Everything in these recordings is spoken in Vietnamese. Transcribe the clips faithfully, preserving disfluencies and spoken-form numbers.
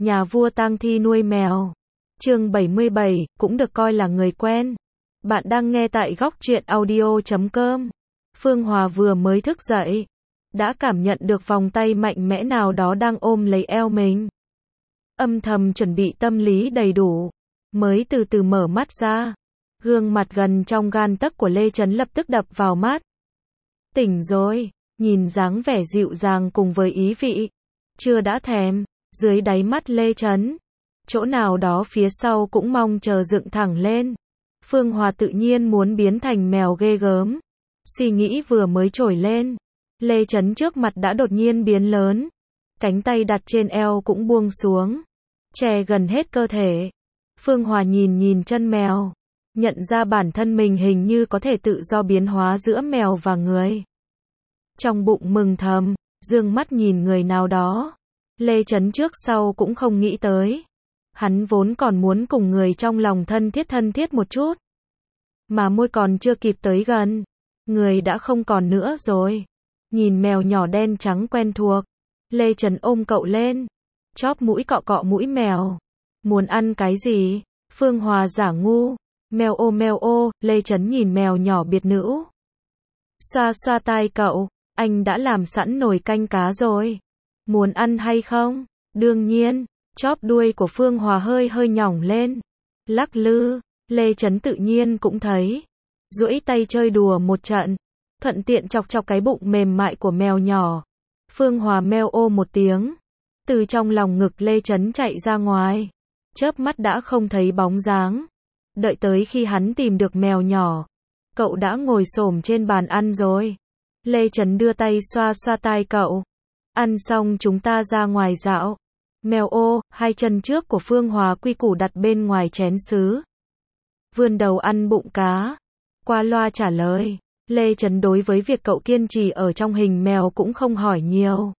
Nhà vua tang thi nuôi mèo. Chương bảy mươi bảy, cũng được coi là người quen. Bạn đang nghe tại góc truyện audio chấm com. Phương Hòa vừa mới thức dậy, đã cảm nhận được vòng tay mạnh mẽ nào đó đang ôm lấy eo mình. Âm thầm chuẩn bị tâm lý đầy đủ, mới từ từ mở mắt ra. Gương mặt gần trong gan tấc của Lê Chấn lập tức đập vào mắt. Tỉnh rồi, nhìn dáng vẻ dịu dàng cùng với ý vị. Chưa đã thèm, dưới đáy mắt Lê Chấn. Chỗ nào đó phía sau cũng mong chờ dựng thẳng lên. Phương Hòa tự nhiên muốn biến thành mèo ghê gớm. Suy nghĩ vừa mới trồi lên, Lê Chấn trước mặt đã đột nhiên biến lớn. Cánh tay đặt trên eo cũng buông xuống, che gần hết cơ thể. Phương Hòa nhìn nhìn chân mèo, nhận ra bản thân mình hình như có thể tự do biến hóa giữa mèo và người. Trong bụng mừng thầm, dương mắt nhìn người nào đó. Lê Chấn trước sau cũng không nghĩ tới. Hắn vốn còn muốn cùng người trong lòng thân thiết thân thiết một chút. Mà môi còn chưa kịp tới gần, người đã không còn nữa rồi. Nhìn mèo nhỏ đen trắng quen thuộc, Lê Chấn ôm cậu lên, chóp mũi cọ cọ mũi mèo. Muốn ăn cái gì? Phương Hòa giả ngu. Mèo ô mèo ô, Lê Chấn nhìn mèo nhỏ biệt nữ. Xoa xoa tai cậu, anh đã làm sẵn nồi canh cá rồi. Muốn ăn hay không? Đương nhiên. Chóp đuôi của Phương Hòa hơi hơi nhỏng lên, lắc lư. Lê Chấn tự nhiên cũng thấy, duỗi tay chơi đùa một trận, thuận tiện chọc chọc cái bụng mềm mại của mèo nhỏ. Phương Hòa meo ô một tiếng, từ trong lòng ngực Lê Chấn chạy ra ngoài, chớp mắt đã không thấy bóng dáng. Đợi tới khi hắn tìm được mèo nhỏ, cậu đã ngồi xổm trên bàn ăn rồi. Lê Chấn đưa tay xoa xoa tai cậu. Ăn xong chúng ta ra ngoài dạo. Mèo ô, hai chân trước của Phương Hòa quy củ đặt bên ngoài chén sứ. Vươn đầu ăn bụng cá. Qua loa trả lời. Lê Chấn đối với việc cậu kiên trì ở trong hình mèo cũng không hỏi nhiều.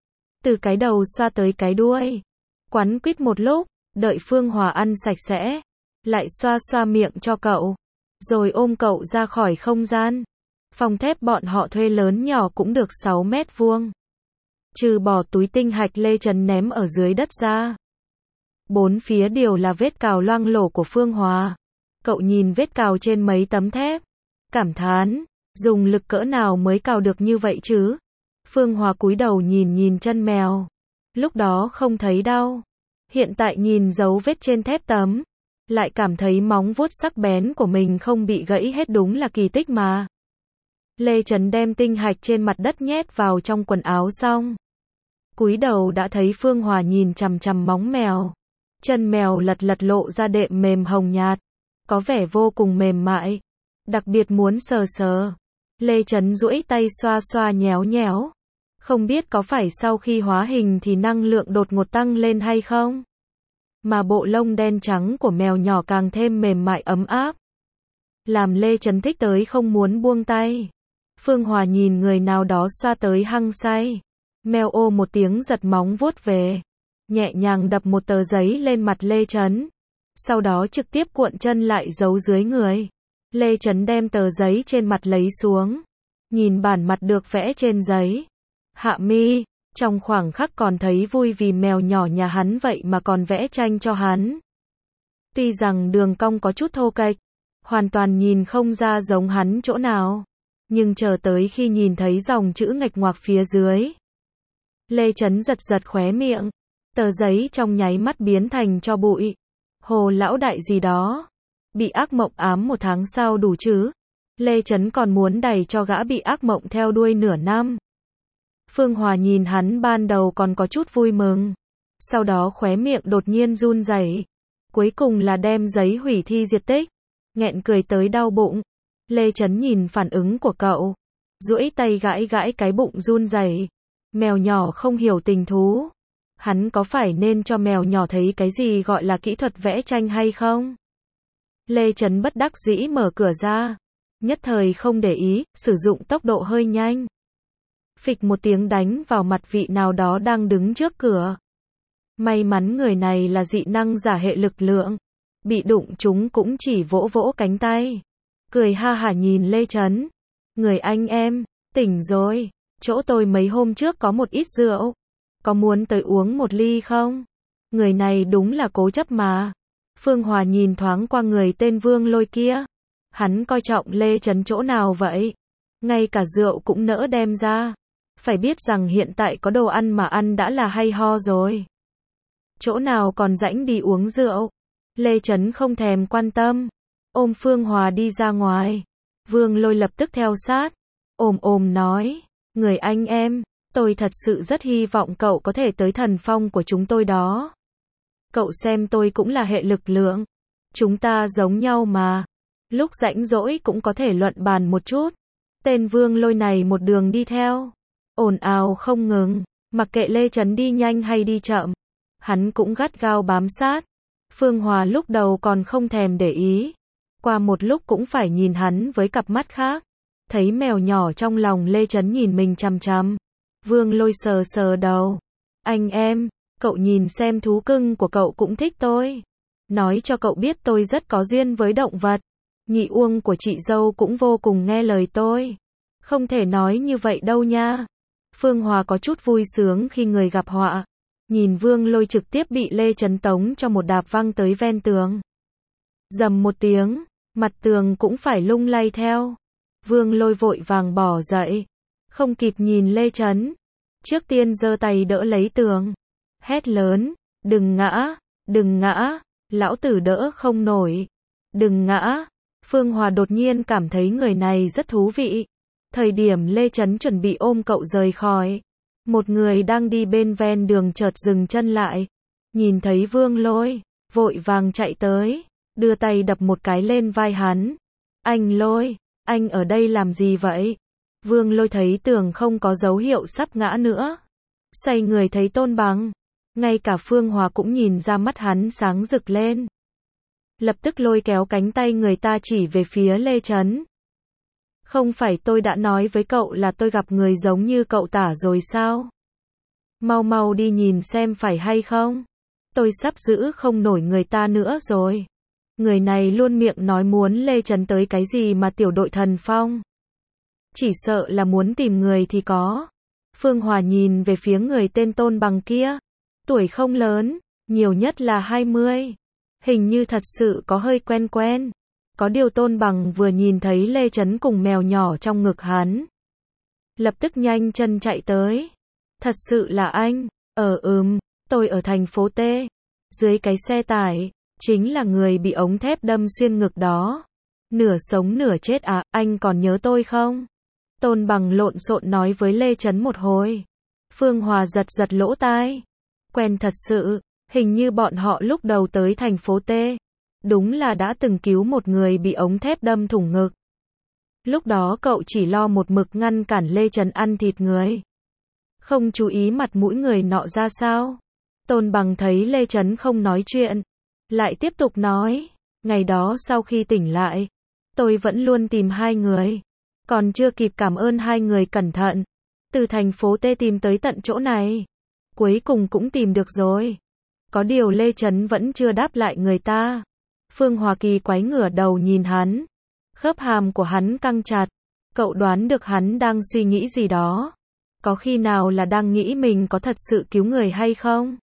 Từ cái đầu xoa tới cái đuôi. Quắn quýt một lúc, đợi Phương Hòa ăn sạch sẽ. Lại xoa xoa miệng cho cậu. Rồi ôm cậu ra khỏi không gian. Phòng thép bọn họ thuê lớn nhỏ cũng được sáu mét vuông. Trừ bỏ túi tinh hạch Lê Chấn ném ở dưới đất ra. Bốn phía đều là vết cào loang lổ của Phương Hòa. Cậu nhìn vết cào trên mấy tấm thép, cảm thán, dùng lực cỡ nào mới cào được như vậy chứ? Phương Hòa cúi đầu nhìn nhìn chân mèo. Lúc đó không thấy đau. Hiện tại nhìn dấu vết trên thép tấm, lại cảm thấy móng vuốt sắc bén của mình không bị gãy hết, đúng là kỳ tích mà. Lê Chấn đem tinh hạch trên mặt đất nhét vào trong quần áo xong, cúi đầu đã thấy Phương Hòa nhìn chằm chằm móng mèo. Chân mèo lật lật lộ ra đệm mềm hồng nhạt, có vẻ vô cùng mềm mại, đặc biệt muốn sờ sờ. Lê Chấn duỗi tay xoa xoa nhéo nhéo. Không biết có phải sau khi hóa hình thì năng lượng đột ngột tăng lên hay không? Mà bộ lông đen trắng của mèo nhỏ càng thêm mềm mại ấm áp, làm Lê Chấn thích tới không muốn buông tay. Phương Hòa nhìn người nào đó xoa tới hăng say. Mèo ô một tiếng giật móng vuốt về, nhẹ nhàng đập một tờ giấy lên mặt Lê Chấn. Sau đó trực tiếp cuộn chân lại giấu dưới người. Lê Chấn đem tờ giấy trên mặt lấy xuống, nhìn bản mặt được vẽ trên giấy. Hạ mi, trong khoảng khắc còn thấy vui vì mèo nhỏ nhà hắn vậy mà còn vẽ tranh cho hắn. Tuy rằng đường cong có chút thô kệch, hoàn toàn nhìn không ra giống hắn chỗ nào, nhưng chờ tới khi nhìn thấy dòng chữ nghịch ngoạc phía dưới, Lê Chấn giật giật khóe miệng. Tờ giấy trong nháy mắt biến thành tro bụi. Hồ lão đại gì đó, bị ác mộng ám một tháng sau đủ chứ? Lê Chấn còn muốn đẩy cho gã bị ác mộng theo đuôi nửa năm. Phương Hòa nhìn hắn ban đầu còn có chút vui mừng, sau đó khóe miệng đột nhiên run rẩy. Cuối cùng là đem giấy hủy thi diệt tích. Nghẹn cười tới đau bụng. Lê Chấn nhìn phản ứng của cậu, duỗi tay gãi gãi cái bụng run rẩy. Mèo nhỏ không hiểu tình thú. Hắn có phải nên cho mèo nhỏ thấy cái gì gọi là kỹ thuật vẽ tranh hay không? Lê Chấn bất đắc dĩ mở cửa ra. Nhất thời không để ý, sử dụng tốc độ hơi nhanh. Phịch một tiếng đánh vào mặt vị nào đó đang đứng trước cửa. May mắn người này là dị năng giả hệ lực lượng. Bị đụng chúng cũng chỉ vỗ vỗ cánh tay. Cười ha hả nhìn Lê Chấn. Người anh em, tỉnh rồi. Chỗ tôi mấy hôm trước có một ít rượu. Có muốn tới uống một ly không? Người này đúng là cố chấp mà. Phương Hòa nhìn thoáng qua người tên Vương Lôi kia. Hắn coi trọng Lê Trấn chỗ nào vậy? Ngay cả rượu cũng nỡ đem ra. Phải biết rằng hiện tại có đồ ăn mà ăn đã là hay ho rồi. Chỗ nào còn rãnh đi uống rượu? Lê Trấn không thèm quan tâm. Ôm Phương Hòa đi ra ngoài. Vương Lôi lập tức theo sát. Ôm ôm nói. Người anh em, tôi thật sự rất hy vọng cậu có thể tới thần phong của chúng tôi đó. Cậu xem tôi cũng là hệ lực lượng. Chúng ta giống nhau mà. Lúc rảnh rỗi cũng có thể luận bàn một chút. Tên Vương Lôi này một đường đi theo. Ồn ào không ngừng. Mặc kệ Lê Trấn đi nhanh hay đi chậm. Hắn cũng gắt gao bám sát. Phương Hòa lúc đầu còn không thèm để ý. Qua một lúc cũng phải nhìn hắn với cặp mắt khác. Thấy mèo nhỏ trong lòng Lê Trấn nhìn mình chằm chằm. Vương Lôi sờ sờ đầu. Anh em, cậu nhìn xem thú cưng của cậu cũng thích tôi. Nói cho cậu biết tôi rất có duyên với động vật. Nhị uông của chị dâu cũng vô cùng nghe lời tôi. Không thể nói như vậy đâu nha. Phương Hòa có chút vui sướng khi người gặp họa. Nhìn Vương Lôi trực tiếp bị Lê Trấn tống cho một đạp văng tới ven tường. Dầm một tiếng, mặt tường cũng phải lung lay theo. Vương Lôi vội vàng bỏ dậy. Không kịp nhìn Lê Trấn. Trước tiên giơ tay đỡ lấy tường. Hét lớn, đừng ngã, đừng ngã, lão tử đỡ không nổi. Đừng ngã. Phương Hòa đột nhiên cảm thấy người này rất thú vị. Thời điểm Lê Trấn chuẩn bị ôm cậu rời khỏi. Một người đang đi bên ven đường chợt dừng chân lại. Nhìn thấy Vương Lôi, vội vàng chạy tới. Đưa tay đập một cái lên vai hắn. Anh Lôi, anh ở đây làm gì vậy? Vương Lôi thấy tường không có dấu hiệu sắp ngã nữa. Xoay người thấy Tôn Bằng. Ngay cả Phương Hòa cũng nhìn ra mắt hắn sáng rực lên. Lập tức lôi kéo cánh tay người ta chỉ về phía Lê Trấn. Không phải tôi đã nói với cậu là tôi gặp người giống như cậu tả rồi sao? Mau mau đi nhìn xem phải hay không? Tôi sắp giữ không nổi người ta nữa rồi. Người này luôn miệng nói muốn Lê Trấn tới cái gì mà tiểu đội thần phong. Chỉ sợ là muốn tìm người thì có. Phương Hòa nhìn về phía người tên Tôn Bằng kia. Tuổi không lớn, nhiều nhất là hai mươi. Hình như thật sự có hơi quen quen. Có điều Tôn Bằng vừa nhìn thấy Lê Trấn cùng mèo nhỏ trong ngực hắn. Lập tức nhanh chân chạy tới. Thật sự là anh. Ờ ừm, tôi ở thành phố T. Dưới cái xe tải, chính là người bị ống thép đâm xuyên ngực đó. Nửa sống nửa chết à, anh còn nhớ tôi không? Tôn Bằng lộn xộn nói với Lê Trấn một hồi. Phương Hòa giật giật lỗ tai. Quen thật sự, hình như bọn họ lúc đầu tới thành phố T. Đúng là đã từng cứu một người bị ống thép đâm thủng ngực. Lúc đó cậu chỉ lo một mực ngăn cản Lê Trấn ăn thịt người. Không chú ý mặt mũi người nọ ra sao. Tôn Bằng thấy Lê Trấn không nói chuyện. Lại tiếp tục nói. Ngày đó sau khi tỉnh lại. Tôi vẫn luôn tìm hai người. Còn chưa kịp cảm ơn hai người cẩn thận. Từ thành phố T tìm tới tận chỗ này. Cuối cùng cũng tìm được rồi. Có điều Lê Trấn vẫn chưa đáp lại người ta. Phương Hòa kỳ quái ngửa đầu nhìn hắn. Khớp hàm của hắn căng chặt. Cậu đoán được hắn đang suy nghĩ gì đó. Có khi nào là đang nghĩ mình có thật sự cứu người hay không?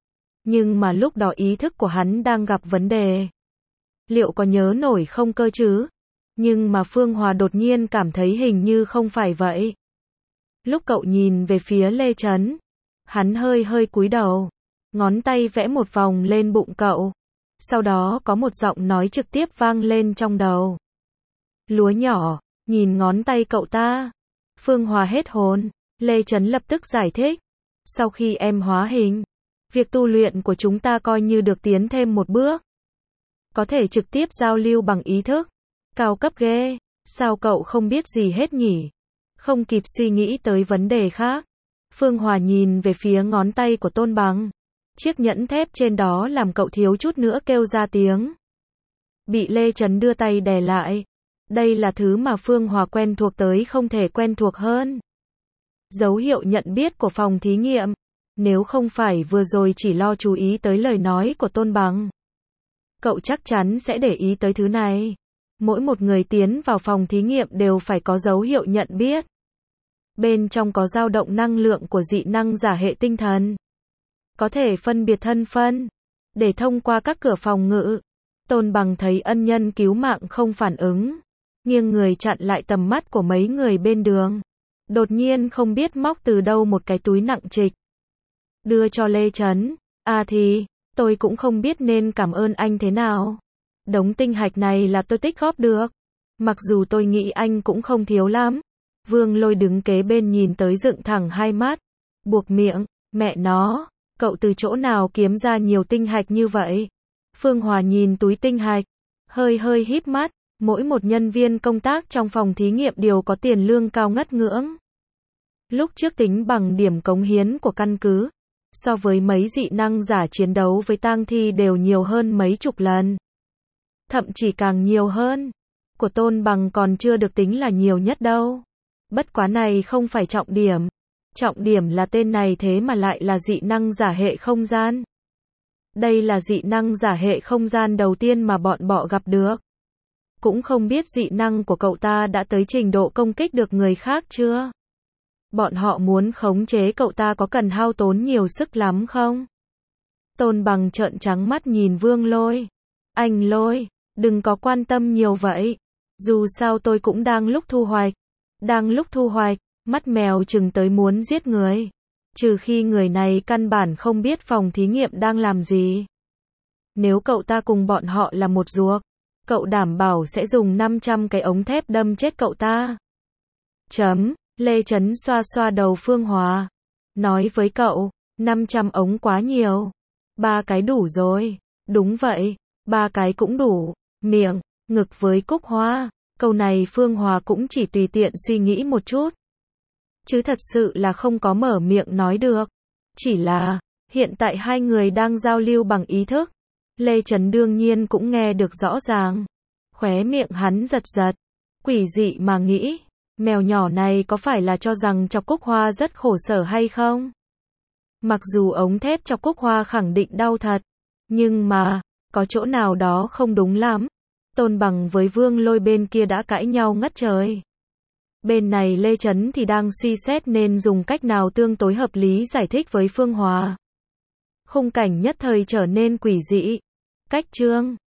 Nhưng mà lúc đó ý thức của hắn đang gặp vấn đề. Liệu có nhớ nổi không cơ chứ? Nhưng mà Phương Hòa đột nhiên cảm thấy hình như không phải vậy. Lúc cậu nhìn về phía Lê Trấn, hắn hơi hơi cúi đầu, ngón tay vẽ một vòng lên bụng cậu. Sau đó có một giọng nói trực tiếp vang lên trong đầu. Lúa nhỏ, nhìn ngón tay cậu ta. Phương Hòa hết hồn. Lê Trấn lập tức giải thích. Sau khi em hóa hình, việc tu luyện của chúng ta coi như được tiến thêm một bước. Có thể trực tiếp giao lưu bằng ý thức. Cao cấp ghê. Sao cậu không biết gì hết nhỉ? Không kịp suy nghĩ tới vấn đề khác. Phương Hòa nhìn về phía ngón tay của Tôn Bằng. Chiếc nhẫn thép trên đó làm cậu thiếu chút nữa kêu ra tiếng. Bị Lê Trấn đưa tay đè lại. Đây là thứ mà Phương Hòa quen thuộc tới không thể quen thuộc hơn. Dấu hiệu nhận biết của phòng thí nghiệm. Nếu không phải vừa rồi chỉ lo chú ý tới lời nói của Tôn Bằng, cậu chắc chắn sẽ để ý tới thứ này. Mỗi một người tiến vào phòng thí nghiệm đều phải có dấu hiệu nhận biết. Bên trong có dao động năng lượng của dị năng giả hệ tinh thần. có thể phân biệt thân phân, để thông qua các cửa phòng ngự. Tôn Bằng thấy ân nhân cứu mạng không phản ứng, nghiêng người chặn lại tầm mắt của mấy người bên đường. Đột nhiên không biết móc từ đâu một cái túi nặng trịch, đưa cho Lê Chấn. À thì, tôi cũng không biết nên cảm ơn anh thế nào. Đống tinh hạch này là tôi tích góp được. Mặc dù tôi nghĩ anh cũng không thiếu lắm. Vương Lôi đứng kế bên nhìn tới dựng thẳng hai mắt, buộc miệng, mẹ nó, cậu từ chỗ nào kiếm ra nhiều tinh hạch như vậy? Phương Hòa nhìn túi tinh hạch, hơi hơi híp mắt, mỗi một nhân viên công tác trong phòng thí nghiệm đều có tiền lương cao ngất ngưỡng. Lúc trước tính bằng điểm cống hiến của căn cứ, so với mấy dị năng giả chiến đấu với tang thi đều nhiều hơn mấy chục lần. Thậm chí càng nhiều hơn. Của Tôn Bằng còn chưa được tính là nhiều nhất đâu. Bất quá này không phải trọng điểm. Trọng điểm là tên này thế mà lại là dị năng giả hệ không gian. Đây là dị năng giả hệ không gian đầu tiên mà bọn bọ gặp được. Cũng không biết dị năng của cậu ta đã tới trình độ công kích được người khác chưa? Bọn họ muốn khống chế cậu ta có cần hao tốn nhiều sức lắm không? Tôn Bằng trợn trắng mắt nhìn Vương Lôi. Anh Lôi, đừng có quan tâm nhiều vậy. Dù sao tôi cũng đang lúc thu hoạch. Đang lúc thu hoạch, mắt mèo chừng tới muốn giết người. Trừ khi người này căn bản không biết phòng thí nghiệm đang làm gì. Nếu cậu ta cùng bọn họ là một ruột, cậu đảm bảo sẽ dùng năm trăm cái ống thép đâm chết cậu ta. Chấm, Lê Chấn xoa xoa đầu Phương Hòa. Nói với cậu, năm trăm ống quá nhiều. Ba cái đủ rồi. Đúng vậy, ba cái cũng đủ. Miệng, ngực với cúc hoa. Câu này Phương Hòa cũng chỉ tùy tiện suy nghĩ một chút. Chứ thật sự là không có mở miệng nói được. Chỉ là, hiện tại hai người đang giao lưu bằng ý thức. Lê Chấn đương nhiên cũng nghe được rõ ràng. Khóe miệng hắn giật giật. Quỷ dị mà nghĩ, mèo nhỏ này có phải là cho rằng Chọc Cúc Hoa rất khổ sở hay không? Mặc dù ống thép Chọc Cúc Hoa khẳng định đau thật, nhưng mà, có chỗ nào đó không đúng lắm. Tôn Bằng với Vương Lôi bên kia đã cãi nhau ngất trời. Bên này Lê Chấn thì đang suy xét nên dùng cách nào tương đối hợp lý giải thích với Phương Hòa. Khung cảnh nhất thời trở nên quỷ dị. Cách chương